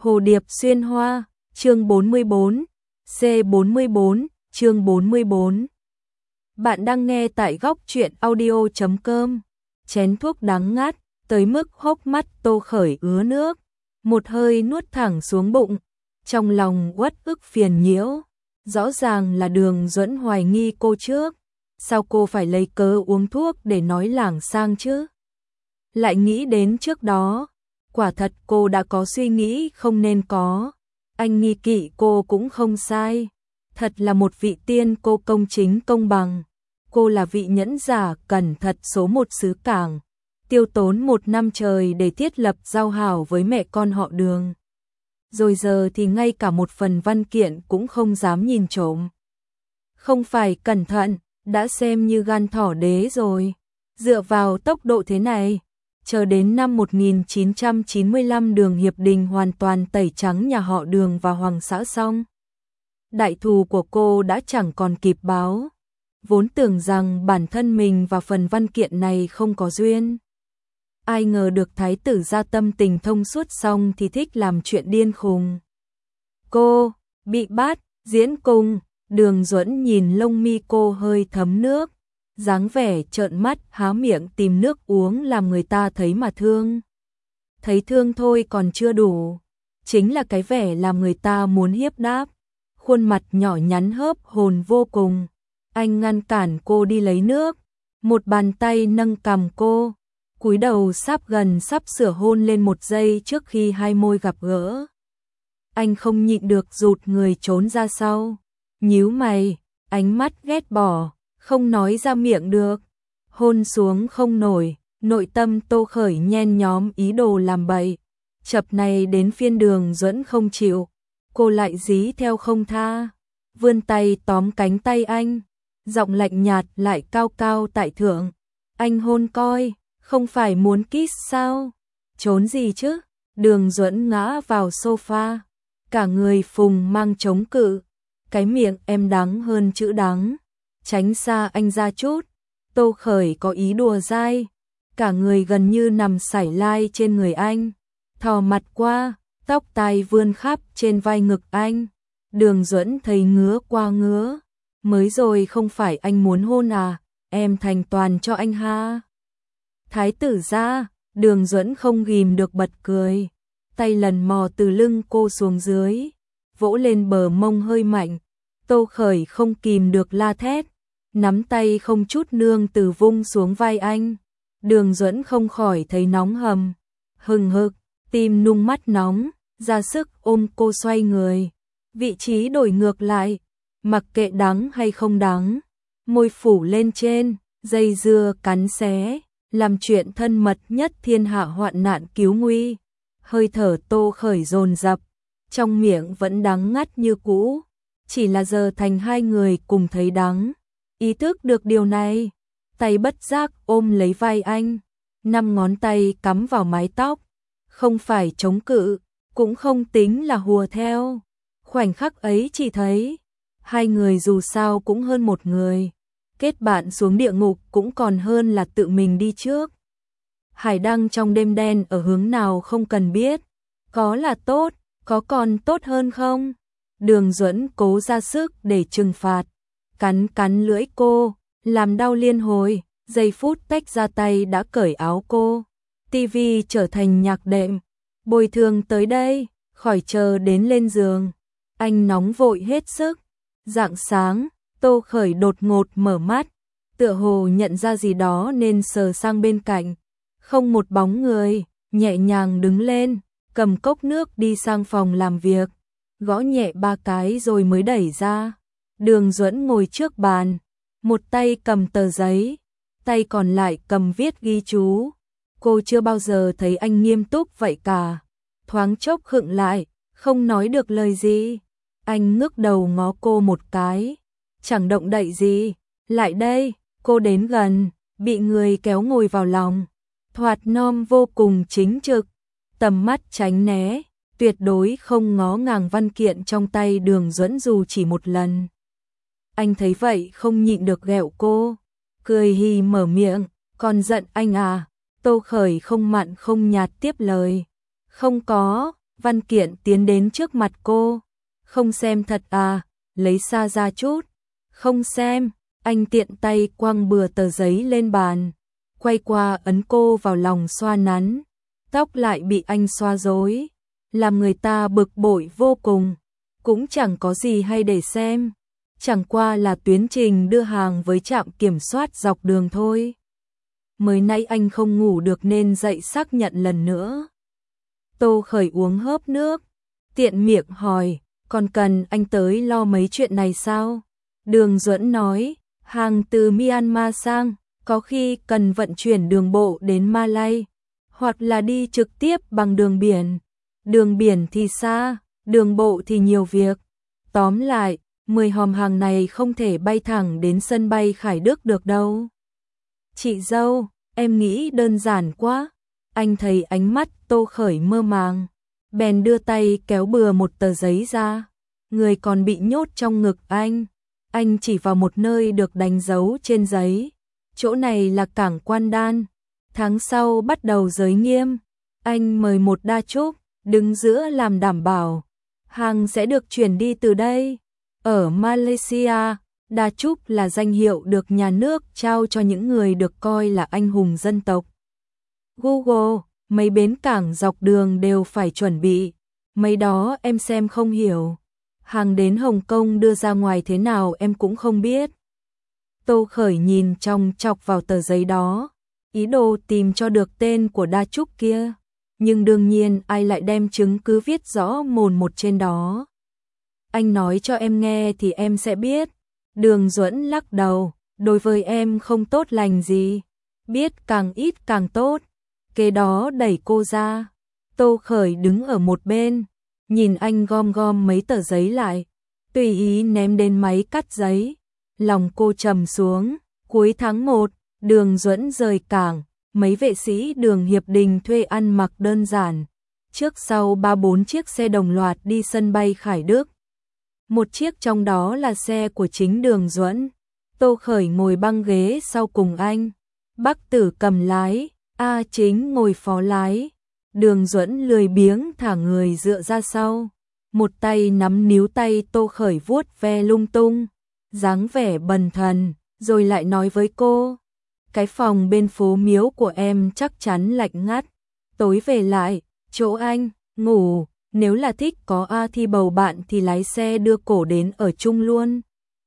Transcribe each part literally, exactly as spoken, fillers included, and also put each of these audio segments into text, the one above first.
Hồ điệp xuyên hoa, chương bốn mươi bốn, C bốn mươi bốn, chương bốn mươi bốn. Bạn đang nghe tại góc truyện audio chấm com. Chén thuốc đắng ngắt, tới mức hốc mắt Tô Khởi ứa nước, một hơi nuốt thẳng xuống bụng, trong lòng uất ức phiền nhiễu. Rõ ràng là Đường Duẫn hoài nghi cô trước, sao cô phải lấy cớ uống thuốc để nói lảng sang chứ? Lại nghĩ đến trước đó, quả thật cô đã có suy nghĩ không nên có. Anh nghi kỵ cô cũng không sai, thật là một vị tiên cô công chính công bằng. Cô là vị nhẫn giả cẩn thận số một xứ Cảng, tiêu tốn một năm trời để thiết lập giao hảo với mẹ con họ Đường. Rồi giờ thì ngay cả một phần văn kiện cũng không dám nhìn trộm. Không phải cẩn thận, đã xem như gan thỏ đế rồi. Dựa vào tốc độ thế này, chờ đến năm một nghìn chín trăm chín mươi lăm Đường Hiệp Đình hoàn toàn tẩy trắng nhà họ Đường và Hoàng xã xong, đại thù của cô đã chẳng còn kịp báo. Vốn tưởng rằng bản thân mình và phần văn kiện này không có duyên. Ai ngờ được thái tử gia tâm tình thông suốt xong thì thích làm chuyện điên khùng. Cô, bị bắt, diễn cùng, Đường Duẫn nhìn lông mi cô hơi thấm nước, dáng vẻ trợn mắt há miệng tìm nước uống làm người ta thấy mà thương. Thấy thương thôi còn chưa đủ, chính là cái vẻ làm người ta muốn hiếp đáp. Khuôn mặt nhỏ nhắn hớp hồn vô cùng. Anh ngăn cản cô đi lấy nước, một bàn tay nâng cằm cô, cúi đầu sắp gần sắp sửa hôn lên một giây trước khi hai môi gặp gỡ. Anh không nhịn được rụt người trốn ra sau, nhíu mày, ánh mắt ghét bỏ, không nói ra miệng được. Hôn xuống không nổi, nội tâm Tô Khởi nhen nhóm ý đồ làm bậy. Chập này đến phiên Đường Duẫn không chịu, cô lại dí theo không tha, vươn tay tóm cánh tay anh, giọng lạnh nhạt lại cao cao tại thượng. Anh hôn coi, không phải muốn kiss sao? Trốn gì chứ? Đường Duẫn ngã vào sofa, cả người phùng mang chống cự, cái miệng em đắng hơn chữ đắng. Tránh xa anh ra chút. Tô Khởi có ý đùa dai, cả người gần như nằm sải lai trên người anh, thò mặt qua, tóc tai vươn khắp trên vai ngực anh. Đường Duẫn thấy ngứa qua ngứa, mới rồi không phải anh muốn hôn à, em thành toàn cho anh ha. Thái tử gia, Đường Duẫn không ghìm được bật cười, tay lần mò từ lưng cô xuống dưới, vỗ lên bờ mông hơi mạnh. Tô Khởi không kìm được la thét, nắm tay không chút nương từ vung xuống vai anh. Đường Duẫn không khỏi thấy nóng hầm, hừng hực, tim nung mắt nóng, ra sức ôm cô xoay người, vị trí đổi ngược lại, mặc kệ đắng hay không đắng, môi phủ lên trên, dây dưa cắn xé, làm chuyện thân mật nhất thiên hạ hoạn nạn cứu nguy. Hơi thở Tô Khởi dồn dập, trong miệng vẫn đắng ngắt như cũ, chỉ là giờ thành hai người cùng thấy đắng. Ý thức được điều này, tay bất giác ôm lấy vai anh, năm ngón tay cắm vào mái tóc, không phải chống cự, cũng không tính là hùa theo. Khoảnh khắc ấy chỉ thấy, hai người dù sao cũng hơn một người, kết bạn xuống địa ngục cũng còn hơn là tự mình đi trước. Hải đăng trong đêm đen ở hướng nào không cần biết, có là tốt, có còn tốt hơn không? Đường Duẫn cố ra sức để trừng phạt, cắn cắn lưỡi cô, làm đau liên hồi, giây phút tách ra tay đã cởi áo cô. Tivi trở thành nhạc đệm, bồi thường tới đây, khỏi chờ đến lên giường. Anh nóng vội hết sức. Rạng sáng, Tô Khởi đột ngột mở mắt, tựa hồ nhận ra gì đó nên sờ sang bên cạnh. Không một bóng người, nhẹ nhàng đứng lên, cầm cốc nước đi sang phòng làm việc, gõ nhẹ ba cái rồi mới đẩy ra. Đường Duẫn ngồi trước bàn, một tay cầm tờ giấy, tay còn lại cầm viết ghi chú. Cô chưa bao giờ thấy anh nghiêm túc vậy cả. Thoáng chốc khựng lại, không nói được lời gì. Anh ngước đầu ngó cô một cái, chẳng động đậy gì. Lại đây, cô đến gần, bị người kéo ngồi vào lòng, thoạt non vô cùng chính trực, tầm mắt tránh né, tuyệt đối không ngó ngàng văn kiện trong tay Đường Duẫn dù chỉ một lần. Anh thấy vậy không nhịn được ghẹo cô, cười hì mở miệng, còn giận anh à? Tô Khởi không mặn không nhạt tiếp lời, không có, văn kiện tiến đến trước mặt cô. Không xem thật à, lấy xa ra chút. Không xem, anh tiện tay quăng bừa tờ giấy lên bàn. Quay qua ấn cô vào lòng xoa nắn. Tóc lại bị anh xoa rối, làm người ta bực bội vô cùng. Cũng chẳng có gì hay để xem. Chẳng qua là tuyến trình đưa hàng với trạm kiểm soát dọc đường thôi. Mới nãy anh không ngủ được nên dậy xác nhận lần nữa. Tô Khởi uống hớp nước, tiện miệng hỏi, còn cần anh tới lo mấy chuyện này sao? Đường Duẫn nói, hàng từ Myanmar sang, có khi cần vận chuyển đường bộ đến Malay, hoặc là đi trực tiếp bằng đường biển. Đường biển thì xa, đường bộ thì nhiều việc. Tóm lại, mười hòm hàng này không thể bay thẳng đến sân bay Khải Đức được đâu. Chị dâu, em nghĩ đơn giản quá. Anh thấy ánh mắt Tô Khởi mơ màng, bèn đưa tay kéo bừa một tờ giấy ra. Người còn bị nhốt trong ngực anh. Anh chỉ vào một nơi được đánh dấu trên giấy. Chỗ này là cảng Quan Đan. Tháng sau bắt đầu giới nghiêm. Anh mời một đa trúc đứng giữa làm đảm bảo. Hàng sẽ được chuyển đi từ đây. Ở Malaysia, đa trúc là danh hiệu được nhà nước trao cho những người được coi là anh hùng dân tộc. Google, mấy bến cảng dọc đường đều phải chuẩn bị. Mấy đó em xem không hiểu. Hàng đến Hồng Kông đưa ra ngoài thế nào em cũng không biết. Tô Khởi nhìn trong chọc vào tờ giấy đó, ý đồ tìm cho được tên của đa trúc kia. Nhưng đương nhiên ai lại đem chứng cứ viết rõ mồn một trên đó. Anh nói cho em nghe thì em sẽ biết. Đường Duẫn lắc đầu, đối với em không tốt lành gì. Biết càng ít càng tốt. Kế đó đẩy cô ra. Tô Khởi đứng ở một bên, nhìn anh gom gom mấy tờ giấy lại, tùy ý ném đến máy cắt giấy. Lòng cô trầm xuống. Cuối tháng một, Đường Duẫn rời cảng. Mấy vệ sĩ Đường Hiệp Đình thuê ăn mặc đơn giản. Trước sau ba bốn chiếc xe đồng loạt đi sân bay Khải Đức. Một chiếc trong đó là xe của chính Đường Duẫn. Tô Khởi ngồi băng ghế sau cùng anh. Bắc Tử cầm lái, A Chính ngồi phó lái. Đường Duẫn lười biếng thả người dựa ra sau. Một tay nắm níu tay Tô Khởi vuốt ve lung tung. Dáng vẻ bần thần, rồi lại nói với cô. Cái phòng bên phố Miếu của em chắc chắn lạnh ngắt. Tối về lại, chỗ anh, ngủ. Nếu là thích có A Thi bầu bạn thì lái xe đưa cổ đến ở chung luôn.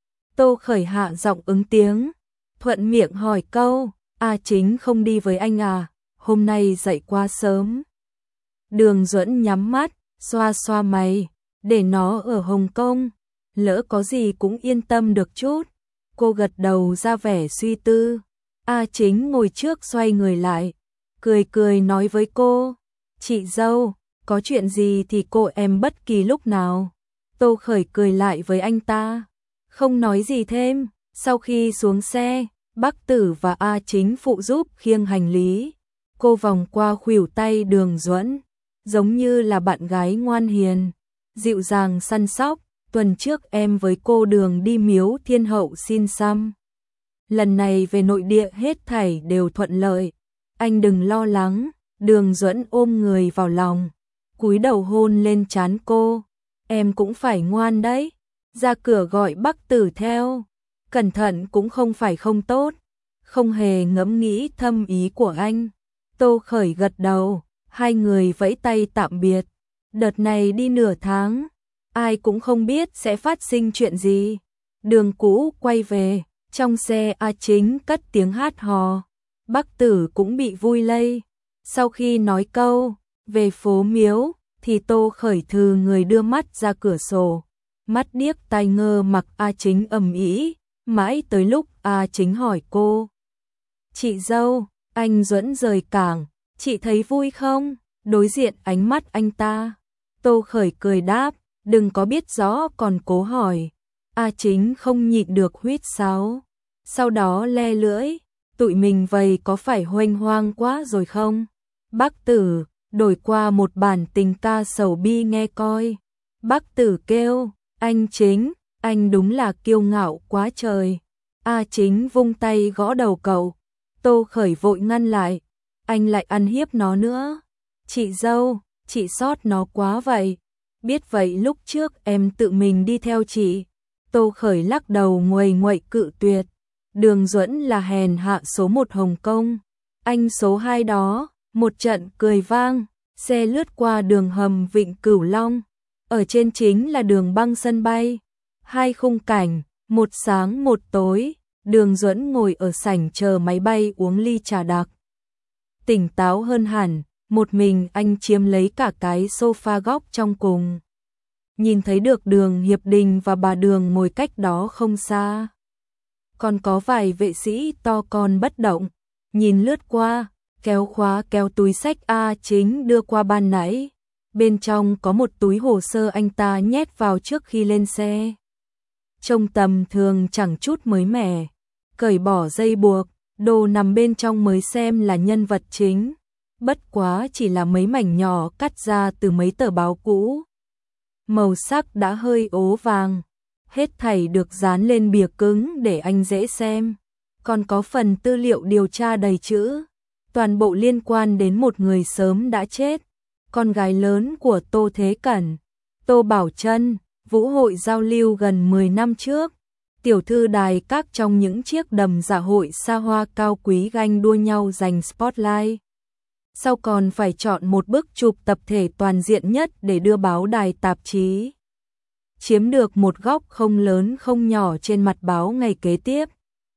Tô Khởi hạ giọng ứng tiếng. Thuận miệng hỏi câu, A Chính không đi với anh à? Hôm nay dậy quá sớm. Đường Duẫn nhắm mắt, xoa xoa mày. Để nó ở Hồng Kông, lỡ có gì cũng yên tâm được chút. Cô gật đầu ra vẻ suy tư. A Chính ngồi trước xoay người lại, cười cười nói với cô. Chị dâu, có chuyện gì thì cô em bất kỳ lúc nào. Tô Khởi cười lại với anh ta, không nói gì thêm. Sau khi xuống xe, Bắc Tử và A Chính phụ giúp khiêng hành lý. Cô vòng qua khuỷu tay Đường Duẫn, giống như là bạn gái ngoan hiền, dịu dàng săn sóc. Tuần trước em với cô Đường đi Miếu Thiên Hậu xin xăm. Lần này về nội địa hết thảy đều thuận lợi. Anh đừng lo lắng. Đường Duẫn ôm người vào lòng, cúi đầu hôn lên trán cô. Em cũng phải ngoan đấy. Ra cửa gọi Bắc Tử theo. Cẩn thận cũng không phải không tốt. Không hề ngẫm nghĩ thâm ý của anh. Tô Khởi gật đầu. Hai người vẫy tay tạm biệt. Đợt này đi nửa tháng, ai cũng không biết sẽ phát sinh chuyện gì. Đường cũ quay về, trong xe A Chính cất tiếng hát hò. Bắc Tử cũng bị vui lây. Sau khi nói câu về phố Miếu thì Tô Khởi thừ người đưa mắt ra cửa sổ. Mắt điếc tai ngơ mặc A Chính ầm ĩ, mãi tới lúc A Chính hỏi cô. Chị dâu, anh Duẫn rời cảng, chị thấy vui không? Đối diện ánh mắt anh ta, Tô Khởi cười đáp, đừng có biết rõ còn cố hỏi. A Chính không nhịn được huýt sáo. Sau đó le lưỡi, tụi mình vầy có phải huênh hoang quá rồi không? Bắc Tử, đổi qua một bản tình ca sầu bi nghe coi. Bắc Tử kêu, anh Chính, anh đúng là kiêu ngạo quá trời. A Chính vung tay gõ đầu cậu. Tô Khởi vội ngăn lại, anh lại ăn hiếp nó nữa. Chị dâu, chị sót nó quá vậy. Biết vậy lúc trước em tự mình đi theo chị. Tô Khởi lắc đầu nguầy nguậy cự tuyệt. Đường Duẫn là hèn hạ số một Hồng Kông. Anh số hai đó, một trận cười vang, xe lướt qua đường hầm Vịnh Cửu Long. Ở trên chính là đường băng sân bay. Hai khung cảnh, một sáng một tối, Đường Duẫn ngồi ở sảnh chờ máy bay uống ly trà đặc. Tỉnh táo hơn hẳn, một mình anh chiếm lấy cả cái sofa góc trong cùng. Nhìn thấy được Đường Hiệp Đình và bà Đường ngồi cách đó không xa. Còn có vài vệ sĩ to con bất động, nhìn lướt qua, kéo khóa kéo túi xách A Chính đưa qua ban nãy. Bên trong có một túi hồ sơ anh ta nhét vào trước khi lên xe. Trông tầm thường chẳng chút mới mẻ, cởi bỏ dây buộc, đồ nằm bên trong mới xem là nhân vật chính. Bất quá chỉ là mấy mảnh nhỏ cắt ra từ mấy tờ báo cũ. Màu sắc đã hơi ố vàng, hết thảy được dán lên bìa cứng để anh dễ xem. Còn có phần tư liệu điều tra đầy chữ, toàn bộ liên quan đến một người sớm đã chết, con gái lớn của Tô Thế Cẩn, Tô Bảo Trân, vũ hội giao lưu gần mười năm trước. Tiểu thư đài các trong những chiếc đầm dạ hội xa hoa cao quý ganh đua nhau giành spotlight. Sau còn phải chọn một bức chụp tập thể toàn diện nhất để đưa báo đài tạp chí. Chiếm được một góc không lớn không nhỏ trên mặt báo ngày kế tiếp.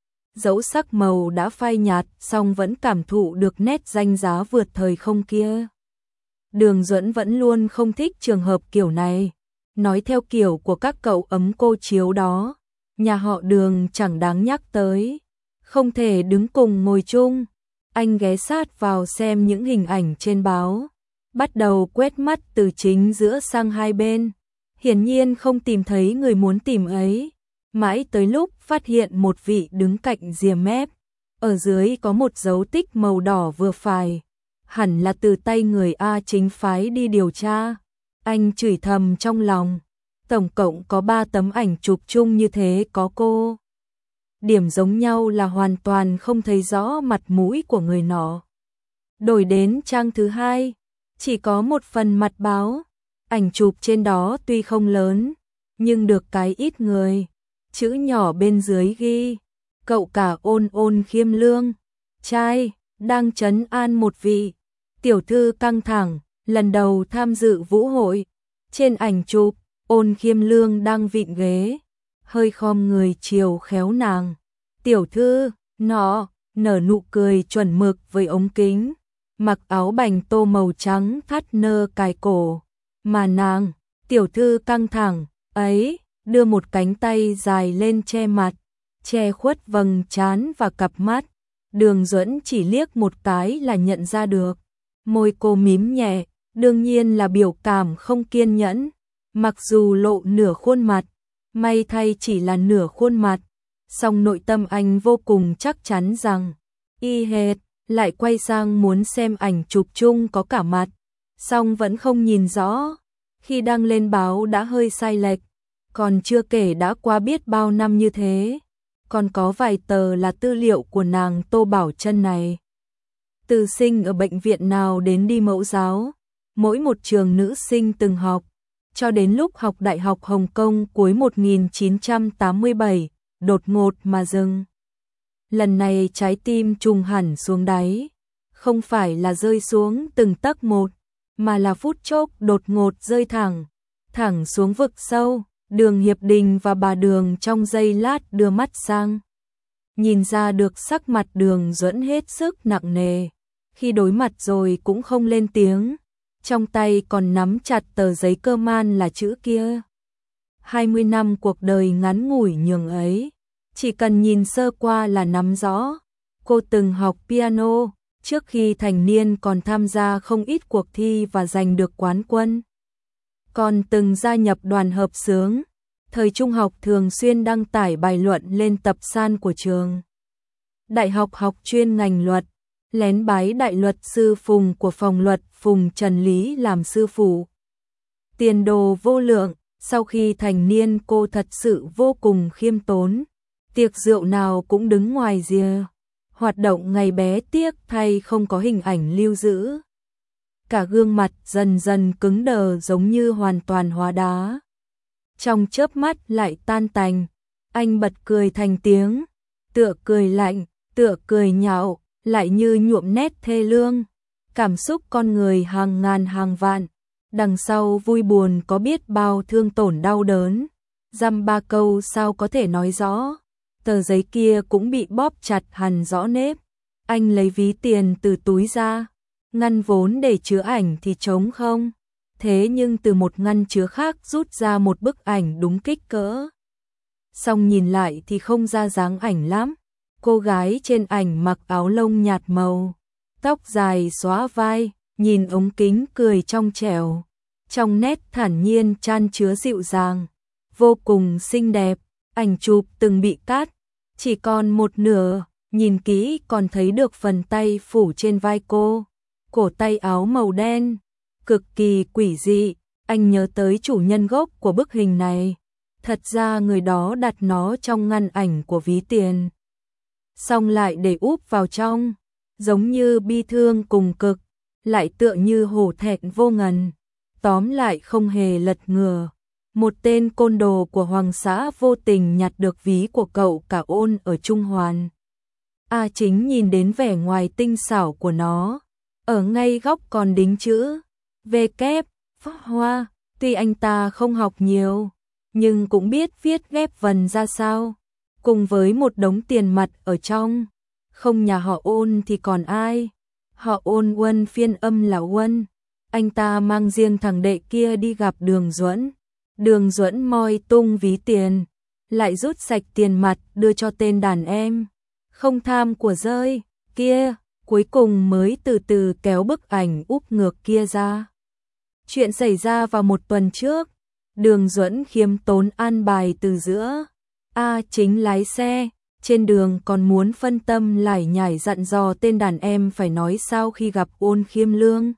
Dẫu sắc màu đã phai nhạt, song vẫn cảm thụ được nét danh giá vượt thời không kia. Đường Duẫn vẫn luôn không thích trường hợp kiểu này. Nói theo kiểu của các cậu ấm cô chiếu đó, nhà họ Đường chẳng đáng nhắc tới. Không thể đứng cùng ngồi chung. Anh ghé sát vào xem những hình ảnh trên báo, bắt đầu quét mắt từ chính giữa sang hai bên. Hiển nhiên không tìm thấy người muốn tìm ấy. Mãi tới lúc phát hiện một vị đứng cạnh rìa mép, ở dưới có một dấu tích màu đỏ vừa phải, hẳn là từ tay người A Chính phái đi điều tra. Anh chửi thầm trong lòng, tổng cộng có ba tấm ảnh chụp chung như thế có cô. Điểm giống nhau là hoàn toàn không thấy rõ mặt mũi của người nọ. Đổi đến trang thứ hai, chỉ có một phần mặt báo, ảnh chụp trên đó tuy không lớn, nhưng được cái ít người. Chữ nhỏ bên dưới ghi, cậu cả Ôn Ôn Khiêm Lương, trai, đang trấn an một vị tiểu thư căng thẳng, lần đầu tham dự vũ hội. Trên ảnh chụp, Ôn Khiêm Lương đang vịn ghế, hơi khom người chiều khéo nàng. Tiểu thư, nọ, nở nụ cười chuẩn mực với ống kính, mặc áo bành tô màu trắng thắt nơ cài cổ. Mà nàng, tiểu thư căng thẳng, ấy, đưa một cánh tay dài lên che mặt, che khuất vầng trán và cặp mắt. Đường Duẫn chỉ liếc một cái là nhận ra được. Môi cô mím nhẹ, đương nhiên là biểu cảm không kiên nhẫn. Mặc dù lộ nửa khuôn mặt, may thay chỉ là nửa khuôn mặt, song nội tâm anh vô cùng chắc chắn rằng y hệt. Lại quay sang muốn xem ảnh chụp chung có cả mặt, song vẫn không nhìn rõ. Khi đăng lên báo đã hơi sai lệch, còn chưa kể đã qua biết bao năm như thế. Còn có vài tờ là tư liệu của nàng Tô Bảo Trân này. Từ sinh ở bệnh viện nào đến đi mẫu giáo, mỗi một trường nữ sinh từng học, cho đến lúc học Đại học Hồng Kông cuối một nghìn chín trăm tám mươi bảy, đột ngột mà dừng. Lần này trái tim trùng hẳn xuống đáy, không phải là rơi xuống từng tấc một, mà là phút chốc đột ngột rơi thẳng, thẳng xuống vực sâu. Đường Hiệp Đình và bà Đường trong giây lát đưa mắt sang, nhìn ra được sắc mặt Đường Duẫn hết sức nặng nề. Khi đối mặt rồi cũng không lên tiếng, trong tay còn nắm chặt tờ giấy cơ man là chữ kia. hai mươi năm cuộc đời ngắn ngủi nhường ấy, chỉ cần nhìn sơ qua là nắm rõ. Cô từng học piano, trước khi thành niên còn tham gia không ít cuộc thi và giành được quán quân. Còn từng gia nhập đoàn hợp xướng, thời trung học thường xuyên đăng tải bài luận lên tập san của trường. Đại học học chuyên ngành luật, lén bái đại luật sư Phùng của phòng luật Phùng Trần Lý làm sư phụ. Tiền đồ vô lượng, sau khi thành niên cô thật sự vô cùng khiêm tốn. Tiệc rượu nào cũng đứng ngoài rìa, hoạt động ngày bé tiếc thay không có hình ảnh lưu giữ. cả gương mặt dần dần cứng đờ giống như hoàn toàn hóa đá. Trong chớp mắt lại tan tành, anh bật cười thành tiếng, tựa cười lạnh, tựa cười nhạo, lại như nhuộm nét thê lương. Cảm xúc con người hàng ngàn hàng vạn, đằng sau vui buồn có biết bao thương tổn đau đớn. Dăm ba câu sao có thể nói rõ, tờ giấy kia cũng bị bóp chặt hẳn rõ nếp. Anh lấy ví tiền từ túi ra, ngăn vốn để chứa ảnh thì trống không. Thế nhưng từ một ngăn chứa khác rút ra một bức ảnh đúng kích cỡ. Xong nhìn lại thì không ra dáng ảnh lắm. Cô gái trên ảnh mặc áo lông nhạt màu, tóc dài xõa vai, nhìn ống kính cười trong trẻo. Trong nét thản nhiên chan chứa dịu dàng, vô cùng xinh đẹp. Ảnh chụp từng bị cắt, chỉ còn một nửa, nhìn kỹ còn thấy được phần tay phủ trên vai cô, cổ tay áo màu đen, cực kỳ quỷ dị. Anh nhớ tới chủ nhân gốc của bức hình này, thật ra người đó đặt nó trong ngăn ảnh của ví tiền, xong lại để úp vào trong, giống như bi thương cùng cực, lại tựa như hổ thẹn vô ngần. Tóm lại không hề lật ngừa, một tên côn đồ của Hoàng xã vô tình nhặt được ví của cậu cả Ôn ở Trung Hoàn. A Chính nhìn đến vẻ ngoài tinh xảo của nó, ở ngay góc còn đính chữ V kép Pháp Hoa. Tuy anh ta không học nhiều, nhưng cũng biết viết ghép vần ra sao, cùng với một đống tiền mặt ở trong. Không nhà họ Ôn thì còn ai? Họ Ôn Uân phiên âm là Uân. Anh ta mang riêng thằng đệ kia đi gặp Đường Duẫn. Đường Duẫn moi tung ví tiền, lại rút sạch tiền mặt đưa cho tên đàn em không tham của rơi kia, cuối cùng mới từ từ kéo bức ảnh úp ngược kia ra. Chuyện xảy ra vào một tuần trước, Đường Duẫn khiêm tốn an bài từ giữa. A Chính lái xe, trên đường còn muốn phân tâm lải nhải dặn dò tên đàn em phải nói sao khi gặp Ôn Khiêm Lương.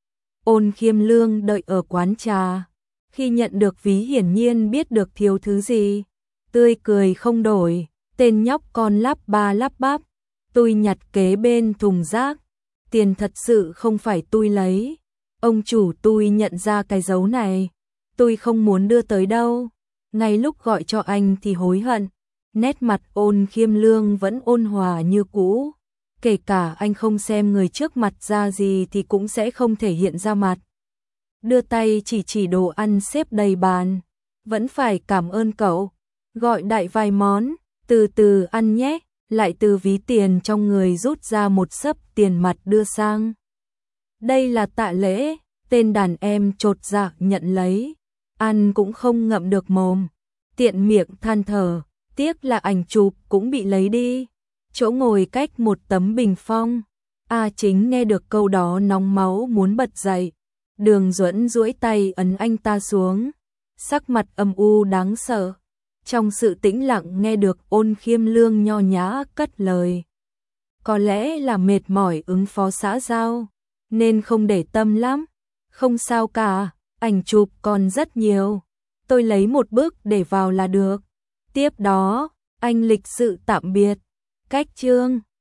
Ôn Khiêm Lương đợi ở quán trà, khi nhận được ví hiển nhiên biết được thiếu thứ gì, tươi cười không đổi. Tên nhóc con lắp ba lắp bắp, tôi nhặt kế bên thùng rác, tiền thật sự không phải tôi lấy, ông chủ tôi nhận ra cái dấu này, tôi không muốn đưa tới đâu. Ngay lúc gọi cho anh thì hối hận. Nét mặt Ôn Khiêm Lương vẫn ôn hòa như cũ, kể cả anh không xem người trước mặt ra gì thì cũng sẽ không thể hiện ra mặt. Đưa tay chỉ chỉ đồ ăn xếp đầy bàn, vẫn phải cảm ơn cậu, gọi đại vài món, từ từ ăn nhé. Lại từ ví tiền trong người rút ra một xấp tiền mặt đưa sang. Đây là tạ lễ. Tên đàn em chột dạ nhận lấy, ăn cũng không ngậm được mồm, tiện miệng than thở, tiếc là ảnh chụp cũng bị lấy đi. Chỗ ngồi cách một tấm bình phong. A Chính nghe được câu đó nóng máu muốn bật dậy. Đường Duẫn duỗi tay ấn anh ta xuống, sắc mặt âm u đáng sợ. Trong sự tĩnh lặng nghe được Ôn Khiêm Lương nho nhã cất lời. Có lẽ là mệt mỏi ứng phó xã giao, nên không để tâm lắm. Không sao cả, ảnh chụp còn rất nhiều. Tôi lấy một bức để vào là được. Tiếp đó, anh lịch sự tạm biệt. Cách chương